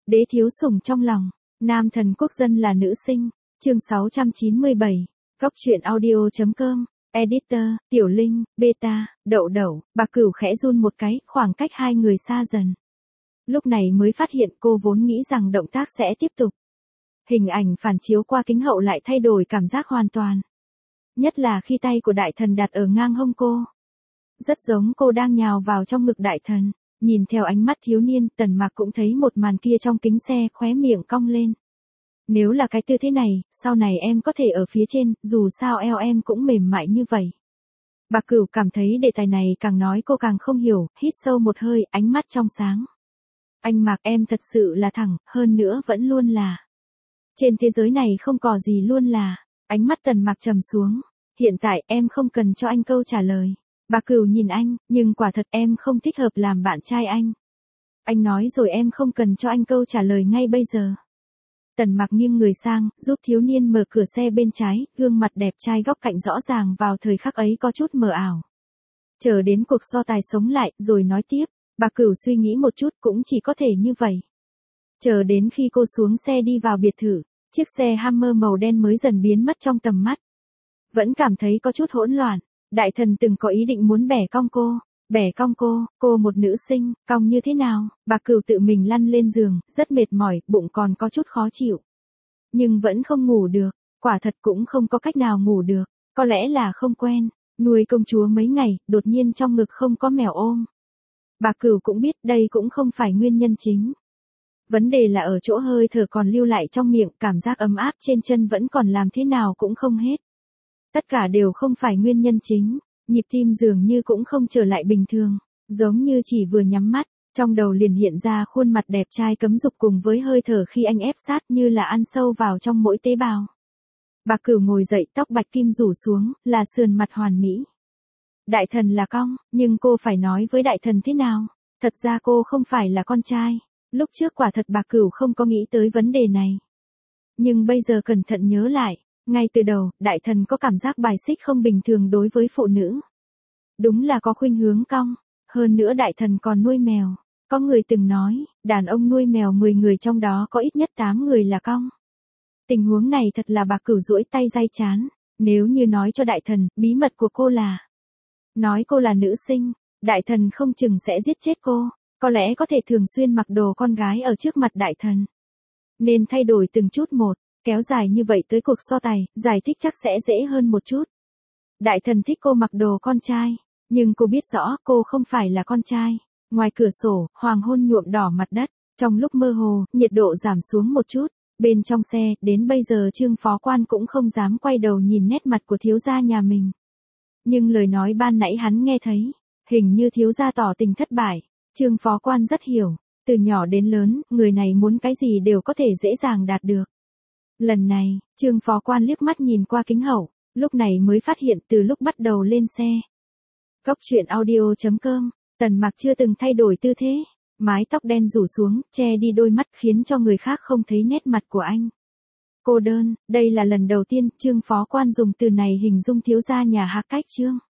Đế thiếu sủng trong lòng, nam thần quốc dân là nữ sinh, chương 697, góc truyện audio.com, editor, Tiểu Linh, Beta, Đậu Đậu, Bạc Cửu khẽ run một cái, khoảng cách hai người xa dần. Lúc này mới phát hiện cô vốn nghĩ rằng động tác sẽ tiếp tục. Hình ảnh phản chiếu qua kính hậu lại thay đổi cảm giác hoàn toàn. Nhất là khi tay của đại thần đặt ở ngang hông cô. Rất giống cô đang nhào vào trong ngực đại thần. Nhìn theo ánh mắt thiếu niên, Tần Mạc cũng thấy một màn kia trong kính xe, khóe miệng cong lên. Nếu là cái tư thế này, sau này em có thể ở phía trên, dù sao eo em cũng mềm mại như vậy. Bạc Cửu cảm thấy đề tài này càng nói cô càng không hiểu, hít sâu một hơi, ánh mắt trong sáng. Anh Mạc, em thật sự là thẳng, hơn nữa vẫn luôn là. Trên thế giới này không có gì luôn là. Ánh mắt Tần Mạc trầm xuống. Hiện tại em không cần cho anh câu trả lời. Bạc Cửu nhìn anh, nhưng quả thật em không thích hợp làm bạn trai anh. Anh nói rồi em không cần cho anh câu trả lời ngay bây giờ. Tần Mạc nghiêng người sang, giúp thiếu niên mở cửa xe bên trái, gương mặt đẹp trai góc cạnh rõ ràng vào thời khắc ấy có chút mờ ảo. Chờ đến cuộc so tài sống lại, rồi nói tiếp. Bạc Cửu suy nghĩ một chút cũng chỉ có thể như vậy. Chờ đến khi cô xuống xe đi vào biệt thự, chiếc xe Hammer màu đen mới dần biến mất trong tầm mắt. Vẫn cảm thấy có chút hỗn loạn. Đại thần từng có ý định muốn bẻ cong cô. Bẻ cong cô một nữ sinh, cong như thế nào? Bạc Cửu tự mình lăn lên giường, rất mệt mỏi, bụng còn có chút khó chịu. Nhưng vẫn không ngủ được, quả thật cũng không có cách nào ngủ được, có lẽ là không quen. Nuôi công chúa mấy ngày, đột nhiên trong ngực không có mèo ôm. Bạc Cửu cũng biết đây cũng không phải nguyên nhân chính. Vấn đề là ở chỗ hơi thở còn lưu lại trong miệng, cảm giác ấm áp trên chân vẫn còn làm thế nào cũng không hết. Tất cả đều không phải nguyên nhân chính, nhịp tim dường như cũng không trở lại bình thường, giống như chỉ vừa nhắm mắt, trong đầu liền hiện ra khuôn mặt đẹp trai cấm dục cùng với hơi thở khi anh ép sát như là ăn sâu vào trong mỗi tế bào. Bạc Cửu ngồi dậy, tóc bạch kim rủ xuống, là sườn mặt hoàn mỹ. Đại thần là cong, nhưng cô phải nói với đại thần thế nào? Thật ra cô không phải là con trai. Lúc trước quả thật Bạc Cửu không có nghĩ tới vấn đề này. Nhưng bây giờ cẩn thận nhớ lại, ngay từ đầu, đại thần có cảm giác bài xích không bình thường đối với phụ nữ. Đúng là có khuynh hướng cong, hơn nữa đại thần còn nuôi mèo. Có người từng nói, đàn ông nuôi mèo 10 người trong đó có ít nhất 8 người là cong. Tình huống này thật là Bạc Cửu duỗi tay day chán, nếu như nói cho đại thần, bí mật của cô là nói cô là nữ sinh, đại thần không chừng sẽ giết chết cô, có lẽ có thể thường xuyên mặc đồ con gái ở trước mặt đại thần. Nên thay đổi từng chút một, kéo dài như vậy tới cuộc so tài, giải thích chắc sẽ dễ hơn một chút. Đại thần thích cô mặc đồ con trai, nhưng cô biết rõ cô không phải là con trai. Ngoài cửa sổ, hoàng hôn nhuộm đỏ mặt đất, trong lúc mơ hồ, nhiệt độ giảm xuống một chút. Bên trong xe, đến bây giờ Trương Phó Quan cũng không dám quay đầu nhìn nét mặt của thiếu gia nhà mình. Nhưng lời nói ban nãy hắn nghe thấy, hình như thiếu gia tỏ tình thất bại. Trương Phó Quan rất hiểu, từ nhỏ đến lớn, người này muốn cái gì đều có thể dễ dàng đạt được. Lần này, Trương Phó Quan liếc mắt nhìn qua kính hậu, lúc này mới phát hiện từ lúc bắt đầu lên xe. Góc truyện audio.com, Tần Mạc chưa từng thay đổi tư thế, mái tóc đen rủ xuống, che đi đôi mắt khiến cho người khác không thấy nét mặt của anh. Cô đơn, đây là lần đầu tiên Trương Phó Quan dùng từ này hình dung thiếu gia nhà Hạc Cách Trương.